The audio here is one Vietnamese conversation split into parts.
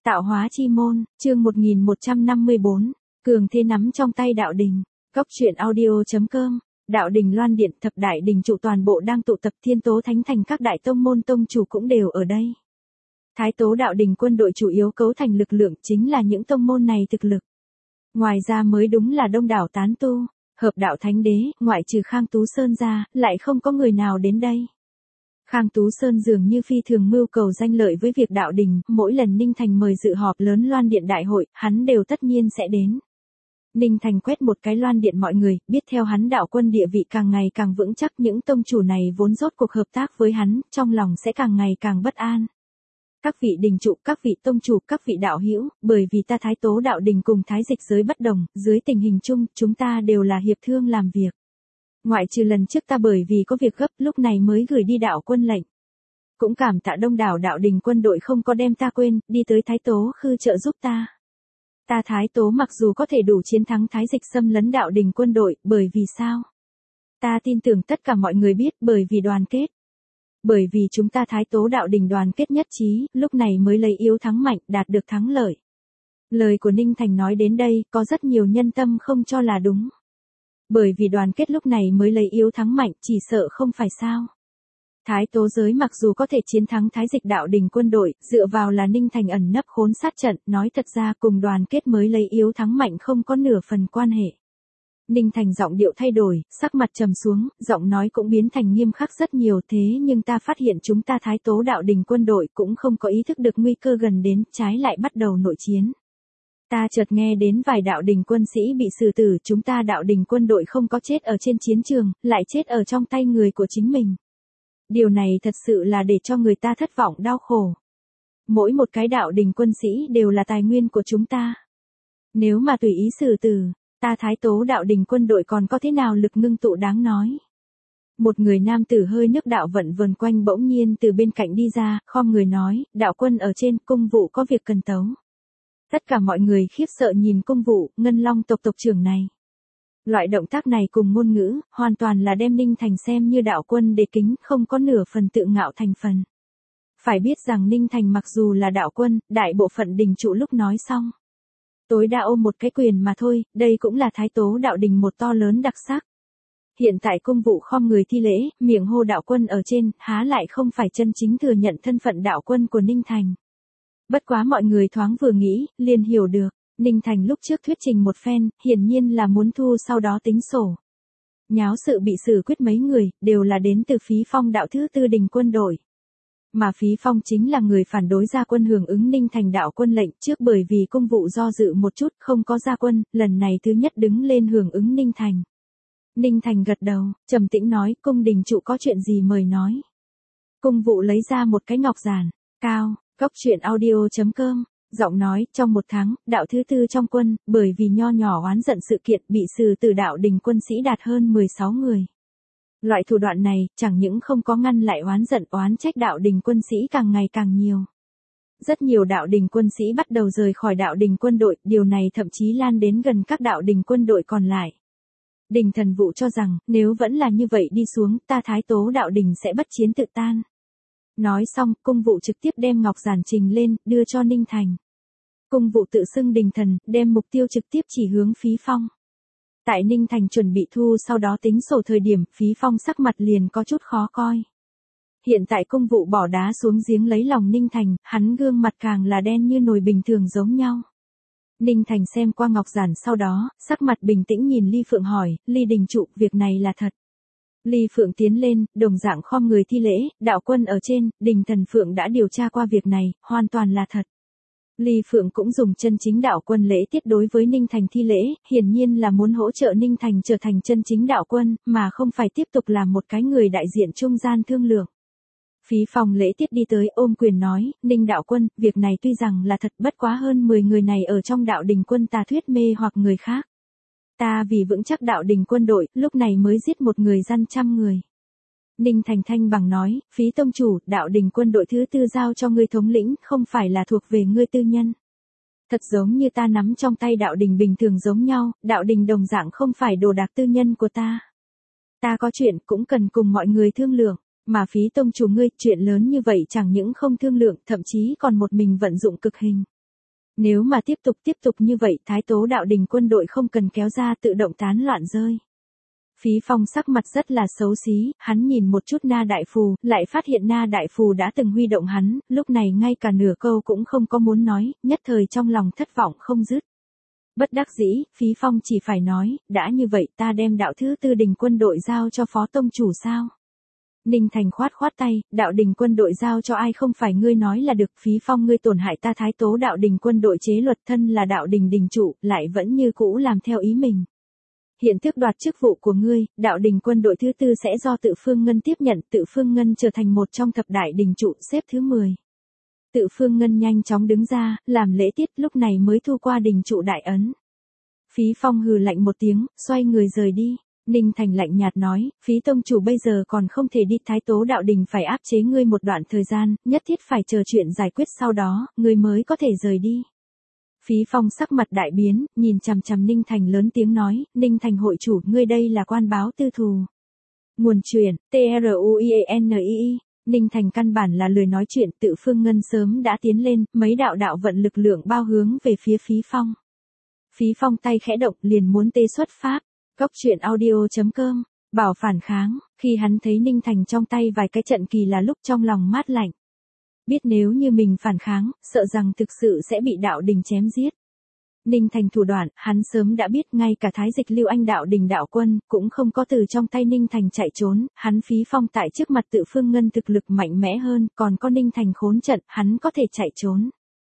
Tạo hóa chi môn, chương 1154, cường thế nắm trong tay đạo đình. Góc truyện audio.com. Đạo đình Loan Điện thập đại đình trụ toàn bộ đang tụ tập, Thiên Tố Thánh Thành các đại tông môn tông chủ cũng đều ở đây. Thái Tố đạo đình quân đội chủ yếu cấu thành lực lượng chính là những tông môn này thực lực. Ngoài ra mới đúng là đông đảo tán tu, hợp đạo thánh đế, ngoại trừ Khang Tú Sơn ra, lại không có người nào đến đây. Khang Tú Sơn dường như phi thường mưu cầu danh lợi với việc đạo đình, mỗi lần Ninh Thành mời dự họp lớn Loan Điện đại hội, hắn đều tất nhiên sẽ đến. Ninh Thành quét một cái Loan Điện mọi người, biết theo hắn đạo quân địa vị càng ngày càng vững chắc, những tông chủ này vốn rốt cuộc hợp tác với hắn, trong lòng sẽ càng ngày càng bất an. Các vị đình trụ, các vị tông chủ, các vị đạo hữu, bởi vì ta Thái Tố đạo đình cùng Thái Dịch giới bất đồng, dưới tình hình chung, chúng ta đều là hiệp thương làm việc. Ngoại trừ lần trước ta bởi vì có việc gấp lúc này mới gửi đi đạo quân lệnh. Cũng cảm tạ đông đảo đạo đình quân đội không có đem ta quên, đi tới Thái Tố khư trợ giúp ta. Ta Thái Tố mặc dù có thể đủ chiến thắng Thái Dịch xâm lấn đạo đình quân đội, bởi vì sao? Ta tin tưởng tất cả mọi người biết, bởi vì đoàn kết. Bởi vì chúng ta Thái Tố đạo đình đoàn kết nhất trí, lúc này mới lấy yếu thắng mạnh, đạt được thắng lợi. Lời của Ninh Thành nói đến đây, có rất nhiều nhân tâm không cho là đúng. Bởi vì đoàn kết lúc này mới lấy yếu thắng mạnh, chỉ sợ không phải sao. Thái Tố giới mặc dù có thể chiến thắng Thái Dịch đạo đình quân đội, dựa vào là Ninh Thành ẩn nấp khốn sát trận, nói thật ra cùng đoàn kết mới lấy yếu thắng mạnh không có nửa phần quan hệ. Ninh Thành giọng điệu thay đổi, sắc mặt trầm xuống, giọng nói cũng biến thành nghiêm khắc rất nhiều, thế nhưng ta phát hiện chúng ta Thái Tố đạo đình quân đội cũng không có ý thức được nguy cơ gần đến, trái lại bắt đầu nội chiến. Ta chợt nghe đến vài đạo đình quân sĩ bị xử tử, chúng ta đạo đình quân đội không có chết ở trên chiến trường, lại chết ở trong tay người của chính mình. Điều này thật sự là để cho người ta thất vọng đau khổ. Mỗi một cái đạo đình quân sĩ đều là tài nguyên của chúng ta. Nếu mà tùy ý xử tử, ta Thái Tố đạo đình quân đội còn có thế nào lực ngưng tụ đáng nói. Một người nam tử hơi nước đạo vận vần quanh bỗng nhiên từ bên cạnh đi ra, khom người nói, đạo quân ở trên, cung vụ có việc cần tấu. Tất cả mọi người khiếp sợ nhìn cung vụ, Ngân Long tộc tộc trưởng này. Loại động tác này cùng ngôn ngữ, hoàn toàn là đem Ninh Thành xem như đạo quân để kính, không có nửa phần tự ngạo thành phần. Phải biết rằng Ninh Thành mặc dù là đạo quân, đại bộ phận đình trụ lúc nói xong. Tối đa ôm một cái quyền mà thôi, đây cũng là Thái Tố đạo đình một to lớn đặc sắc. Hiện tại cung vụ khom người thi lễ, miệng hô đạo quân ở trên, há lại không phải chân chính thừa nhận thân phận đạo quân của Ninh Thành. Bất quá mọi người thoáng vừa nghĩ, liền hiểu được, Ninh Thành lúc trước thuyết trình một phen, hiển nhiên là muốn thu sau đó tính sổ. Nháo sự bị xử quyết mấy người, đều là đến từ Phí Phong đạo thứ tư đình quân đội. Mà Phí Phong chính là người phản đối ra quân hưởng ứng Ninh Thành đạo quân lệnh, trước bởi vì cung vụ do dự một chút không có ra quân, lần này thứ nhất đứng lên hưởng ứng Ninh Thành. Ninh Thành gật đầu, trầm tĩnh nói, cung đình trụ có chuyện gì mời nói. Cung vụ lấy ra một cái ngọc giản, cao. Góc truyện audio.com, giọng nói, trong một tháng, đạo thứ tư trong quân, bởi vì nho nhỏ oán giận sự kiện bị xử tử đạo đình quân sĩ đạt hơn 16 người. Loại thủ đoạn này, chẳng những không có ngăn lại oán giận oán trách đạo đình quân sĩ càng ngày càng nhiều. Rất nhiều đạo đình quân sĩ bắt đầu rời khỏi đạo đình quân đội, điều này thậm chí lan đến gần các đạo đình quân đội còn lại. Đình Thần Vụ cho rằng, nếu vẫn là như vậy đi xuống, ta Thái Tố đạo đình sẽ bất chiến tự tan. Nói xong, cung vụ trực tiếp đem ngọc giản trình lên, đưa cho Ninh Thành. Cung vụ tự xưng đình thần, đem mục tiêu trực tiếp chỉ hướng Phí Phong. Tại Ninh Thành chuẩn bị thu sau đó tính sổ thời điểm, Phí Phong sắc mặt liền có chút khó coi. Hiện tại cung vụ bỏ đá xuống giếng lấy lòng Ninh Thành, hắn gương mặt càng là đen như nồi bình thường giống nhau. Ninh Thành xem qua ngọc giản sau đó, sắc mặt bình tĩnh nhìn Ly Phượng hỏi, Ly đình trụ, việc này là thật. Ly Phượng tiến lên, đồng dạng khom người thi lễ, đạo quân ở trên, đình thần Phượng đã điều tra qua việc này, hoàn toàn là thật. Ly Phượng cũng dùng chân chính đạo quân lễ tiết đối với Ninh Thành thi lễ, hiển nhiên là muốn hỗ trợ Ninh Thành trở thành chân chính đạo quân, mà không phải tiếp tục làm một cái người đại diện trung gian thương lượng. Phí Phong lễ tiết đi tới ôm quyền nói, Ninh đạo quân, việc này tuy rằng là thật bất quá hơn 10 người này ở trong đạo đình quân ta thuyết mê hoặc người khác. Ta vì vững chắc đạo đình quân đội, lúc này mới giết một người gian trăm người. Ninh Thành thanh bằng nói, Phí tông chủ, đạo đình quân đội thứ tư giao cho ngươi thống lĩnh, không phải là thuộc về ngươi tư nhân. Thật giống như ta nắm trong tay đạo đình bình thường giống nhau, đạo đình đồng dạng không phải đồ đạc tư nhân của ta. Ta có chuyện cũng cần cùng mọi người thương lượng, mà Phí tông chủ ngươi, chuyện lớn như vậy chẳng những không thương lượng, thậm chí còn một mình vận dụng cực hình. Nếu mà tiếp tục như vậy Thái Tố đạo đình quân đội không cần kéo ra tự động tán loạn rơi. Phí Phong sắc mặt rất là xấu xí, hắn nhìn một chút Na Đại Phù, lại phát hiện Na Đại Phù đã từng huy động hắn, lúc này ngay cả nửa câu cũng không có muốn nói, nhất thời trong lòng thất vọng không dứt. Bất đắc dĩ, Phí Phong chỉ phải nói, đã như vậy ta đem đạo thứ tư đình quân đội giao cho phó tông chủ sao? Ninh Thành khoát tay, đạo đình quân đội giao cho ai không phải ngươi nói là được. Phí Phong, ngươi tổn hại ta Thái Tố đạo đình quân đội chế luật, thân là đạo đình đình trụ, lại vẫn như cũ làm theo ý mình. Hiện tước đoạt chức vụ của ngươi, đạo đình quân đội thứ tư sẽ do Tự Phương Ngân tiếp nhận, Tự Phương Ngân trở thành một trong thập đại đình trụ, xếp thứ 10. Tự Phương Ngân nhanh chóng đứng ra, làm lễ tiết, lúc này mới thu qua đình trụ đại ấn. Phí Phong hừ lạnh một tiếng, xoay người rời đi. Ninh Thành lạnh nhạt nói, Phí tông chủ bây giờ còn không thể đi, Thái Tố đạo đình phải áp chế ngươi một đoạn thời gian, nhất thiết phải chờ chuyện giải quyết sau đó, ngươi mới có thể rời đi. Phí Phong sắc mặt đại biến, nhìn chằm chằm Ninh Thành lớn tiếng nói, Ninh Thành hội chủ, ngươi đây là quan báo tư thù. Nguồn truyền, TRUIENII. Ninh Thành căn bản là lười nói chuyện, Tự Phương Ngân sớm đã tiến lên, mấy đạo vận lực lượng bao hướng về phía Phí Phong. Phí Phong tay khẽ động liền muốn tê xuất pháp. Cốc truyện audio.com, bảo phản kháng, khi hắn thấy Ninh Thành trong tay vài cái trận kỳ là lúc trong lòng mát lạnh. Biết nếu như mình phản kháng, sợ rằng thực sự sẽ bị đạo đình chém giết. Ninh Thành thủ đoạn, hắn sớm đã biết, ngay cả Thái Dịch Lưu Anh đạo đình đạo quân, cũng không có từ trong tay Ninh Thành chạy trốn, hắn Phí Phong tại trước mặt Tự Phương Ngân thực lực mạnh mẽ hơn, còn có Ninh Thành khốn trận, hắn có thể chạy trốn.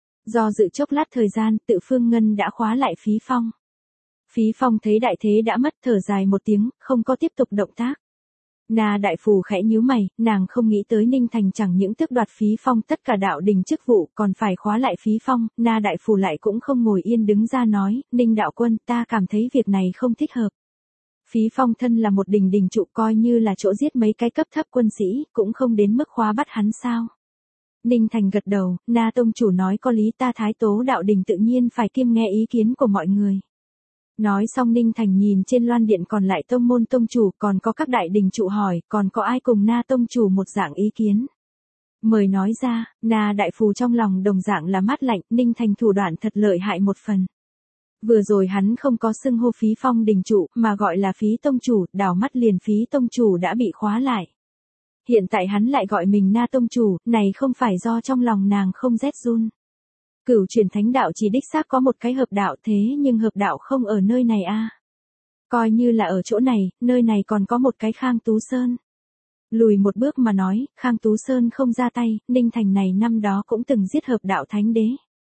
Do dự chốc lát thời gian, Tự Phương Ngân đã khóa lại Phí Phong. Phí Phong thấy đại thế đã mất, thở dài một tiếng, không có tiếp tục động tác. Na Đại Phù khẽ nhíu mày, nàng không nghĩ tới Ninh Thành chẳng những tước đoạt Phí Phong tất cả đạo đình chức vụ, còn phải khóa lại Phí Phong. Na Đại Phù lại cũng không ngồi yên đứng ra nói, Ninh đạo quân, ta cảm thấy việc này không thích hợp. Phí Phong thân là một đình trụ, coi như là chỗ giết mấy cái cấp thấp quân sĩ, cũng không đến mức khóa bắt hắn sao. Ninh Thành gật đầu, Na tông chủ nói có lý, ta Thái Tố đạo đình tự nhiên phải kiêng nghe ý kiến của mọi người. Nói xong Ninh Thành nhìn trên loan điện còn lại tông môn tông chủ, còn có các đại đình trụ hỏi, còn có ai cùng Na tông chủ một dạng ý kiến. Mời nói ra, Na Đại Phù trong lòng đồng dạng là mát lạnh, Ninh Thành thủ đoạn thật lợi hại một phần. Vừa rồi hắn không có xưng hô Phí Phong đình trụ, mà gọi là Phí tông chủ, đảo mắt liền Phí tông chủ đã bị khóa lại. Hiện tại hắn lại gọi mình Na tông chủ, này không phải do trong lòng nàng không rét run. Cửu truyền thánh đạo chỉ đích xác có một cái hợp đạo, thế nhưng hợp đạo không ở nơi này a. Coi như là ở chỗ này, nơi này còn có một cái Khang Tú Sơn. Lùi một bước mà nói, Khang Tú Sơn không ra tay, Ninh Thành này năm đó cũng từng giết hợp đạo thánh đế.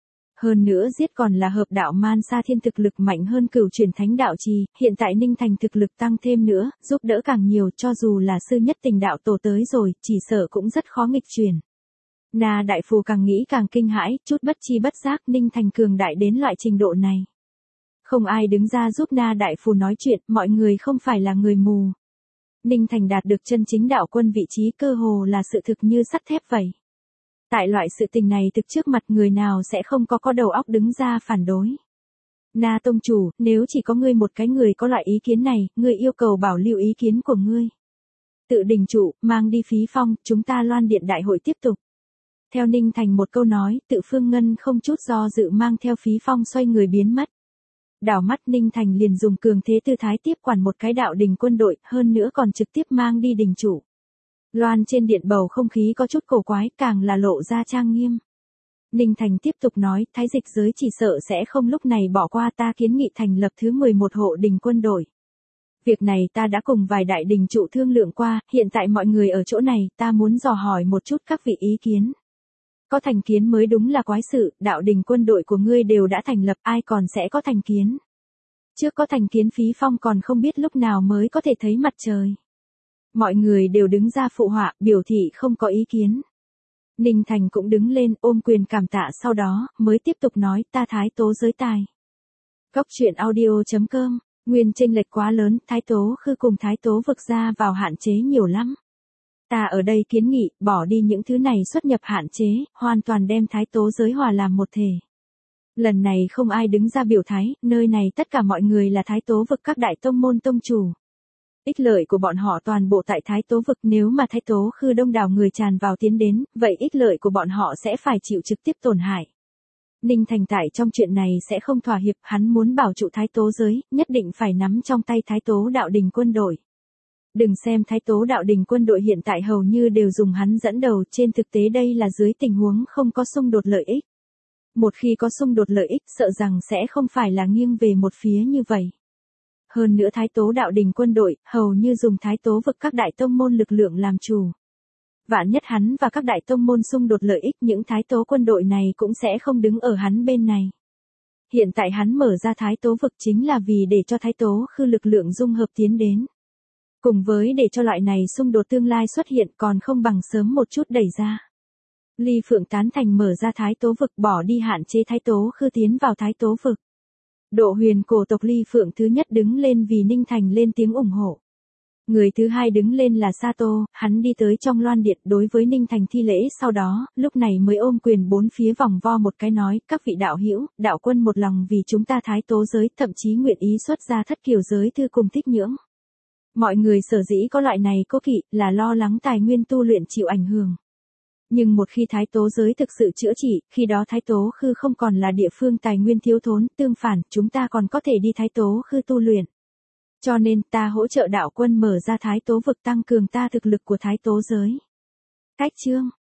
Hơn nữa giết còn là hợp đạo Man Sa Thiên, thực lực mạnh hơn cửu truyền thánh đạo trì, hiện tại Ninh Thành thực lực tăng thêm nữa, giúp đỡ càng nhiều, cho dù là sư nhất tình đạo tổ tới rồi, chỉ sợ cũng rất khó nghịch truyền. Na Đại Phù càng nghĩ càng kinh hãi, chút bất chi bất giác Ninh Thành cường đại đến loại trình độ này. Không ai đứng ra giúp Na Đại Phù nói chuyện, mọi người không phải là người mù. Ninh Thành đạt được chân chính đạo quân vị trí cơ hồ là sự thực như sắt thép vậy. Tại loại sự tình này thực trước mặt người nào sẽ không có đầu óc đứng ra phản đối. Na tông chủ, nếu chỉ có ngươi một cái người có loại ý kiến này, ngươi yêu cầu bảo lưu ý kiến của ngươi. Tự đình trụ, mang đi Phí Phong, chúng ta loan điện đại hội tiếp tục. Theo Ninh Thành một câu nói, Tự Phương Ngân không chút do dự mang theo Phí Phong xoay người biến mất. Đảo mắt Ninh Thành liền dùng cường thế tư thái tiếp quản một cái đạo đình quân đội, hơn nữa còn trực tiếp mang đi đình chủ. Loan trên điện bầu không khí có chút cổ quái, càng là lộ ra trang nghiêm. Ninh Thành tiếp tục nói, Thái Dịch giới chỉ sợ sẽ không lúc này bỏ qua, ta kiến nghị thành lập thứ 11 hộ đình quân đội. Việc này ta đã cùng vài đại đình trụ thương lượng qua, hiện tại mọi người ở chỗ này, ta muốn dò hỏi một chút các vị ý kiến. Có thành kiến mới đúng là quái sự, đạo đình quân đội của ngươi đều đã thành lập, ai còn sẽ có thành kiến. Trước có thành kiến Phí Phong còn không biết lúc nào mới có thể thấy mặt trời. Mọi người đều đứng ra phụ họa, biểu thị không có ý kiến. Ninh Thành cũng đứng lên ôm quyền cảm tạ, sau đó mới tiếp tục nói, ta Thái Tố giới tài. Cốc truyện audio.com, nguyên chênh lệch quá lớn, Thái Tố Khư cùng Thái Tố Vực ra vào hạn chế nhiều lắm. Ta ở đây kiến nghị, bỏ đi những thứ này xuất nhập hạn chế, hoàn toàn đem Thái Tố giới hòa làm một thể. Lần này không ai đứng ra biểu thái, nơi này tất cả mọi người là Thái Tố Vực các đại tông môn tông chủ. Ích lợi của bọn họ toàn bộ tại Thái Tố Vực, nếu mà Thái Tố Khư đông đảo người tràn vào tiến đến, vậy ích lợi của bọn họ sẽ phải chịu trực tiếp tổn hại. Ninh Thành tại trong chuyện này sẽ không thỏa hiệp, hắn muốn bảo trụ Thái Tố giới, nhất định phải nắm trong tay Thái Tố đạo đình quân đội. Đừng xem Thái Tố đạo đình quân đội hiện tại hầu như đều dùng hắn dẫn đầu, trên thực tế đây là dưới tình huống không có xung đột lợi ích. Một khi có xung đột lợi ích sợ rằng sẽ không phải là nghiêng về một phía như vậy. Hơn nữa Thái Tố đạo đình quân đội, hầu như dùng Thái Tố vực các đại tông môn lực lượng làm chủ. Vạn nhất hắn và các đại tông môn xung đột lợi ích, những Thái Tố quân đội này cũng sẽ không đứng ở hắn bên này. Hiện tại hắn mở ra Thái Tố vực chính là vì để cho Thái Tố khư lực lượng dung hợp tiến đến. Cùng với để cho loại này xung đột tương lai xuất hiện còn không bằng sớm một chút đẩy ra. Ly Phượng tán thành mở ra Thái Tố vực, bỏ đi hạn chế Thái Tố khư tiến vào Thái Tố vực. Độ huyền cổ tộc Ly Phượng thứ nhất đứng lên vì Ninh Thành lên tiếng ủng hộ. Người thứ hai đứng lên là Sato, hắn đi tới trong loan điện đối với Ninh Thành thi lễ, sau đó, lúc này mới ôm quyền bốn phía vòng vo một cái nói, các vị đạo hữu, đạo quân một lòng vì chúng ta Thái Tố giới, thậm chí nguyện ý xuất ra thất kiều giới thư cùng tích nhưỡng. Mọi người sở dĩ có loại này cố kỵ là lo lắng tài nguyên tu luyện chịu ảnh hưởng. Nhưng một khi Thái Tố giới thực sự chữa trị, khi đó Thái Tố khư không còn là địa phương tài nguyên thiếu thốn, tương phản, chúng ta còn có thể đi Thái Tố khư tu luyện. Cho nên ta hỗ trợ đạo quân mở ra Thái Tố vực, tăng cường ta thực lực của Thái Tố giới. Cách chương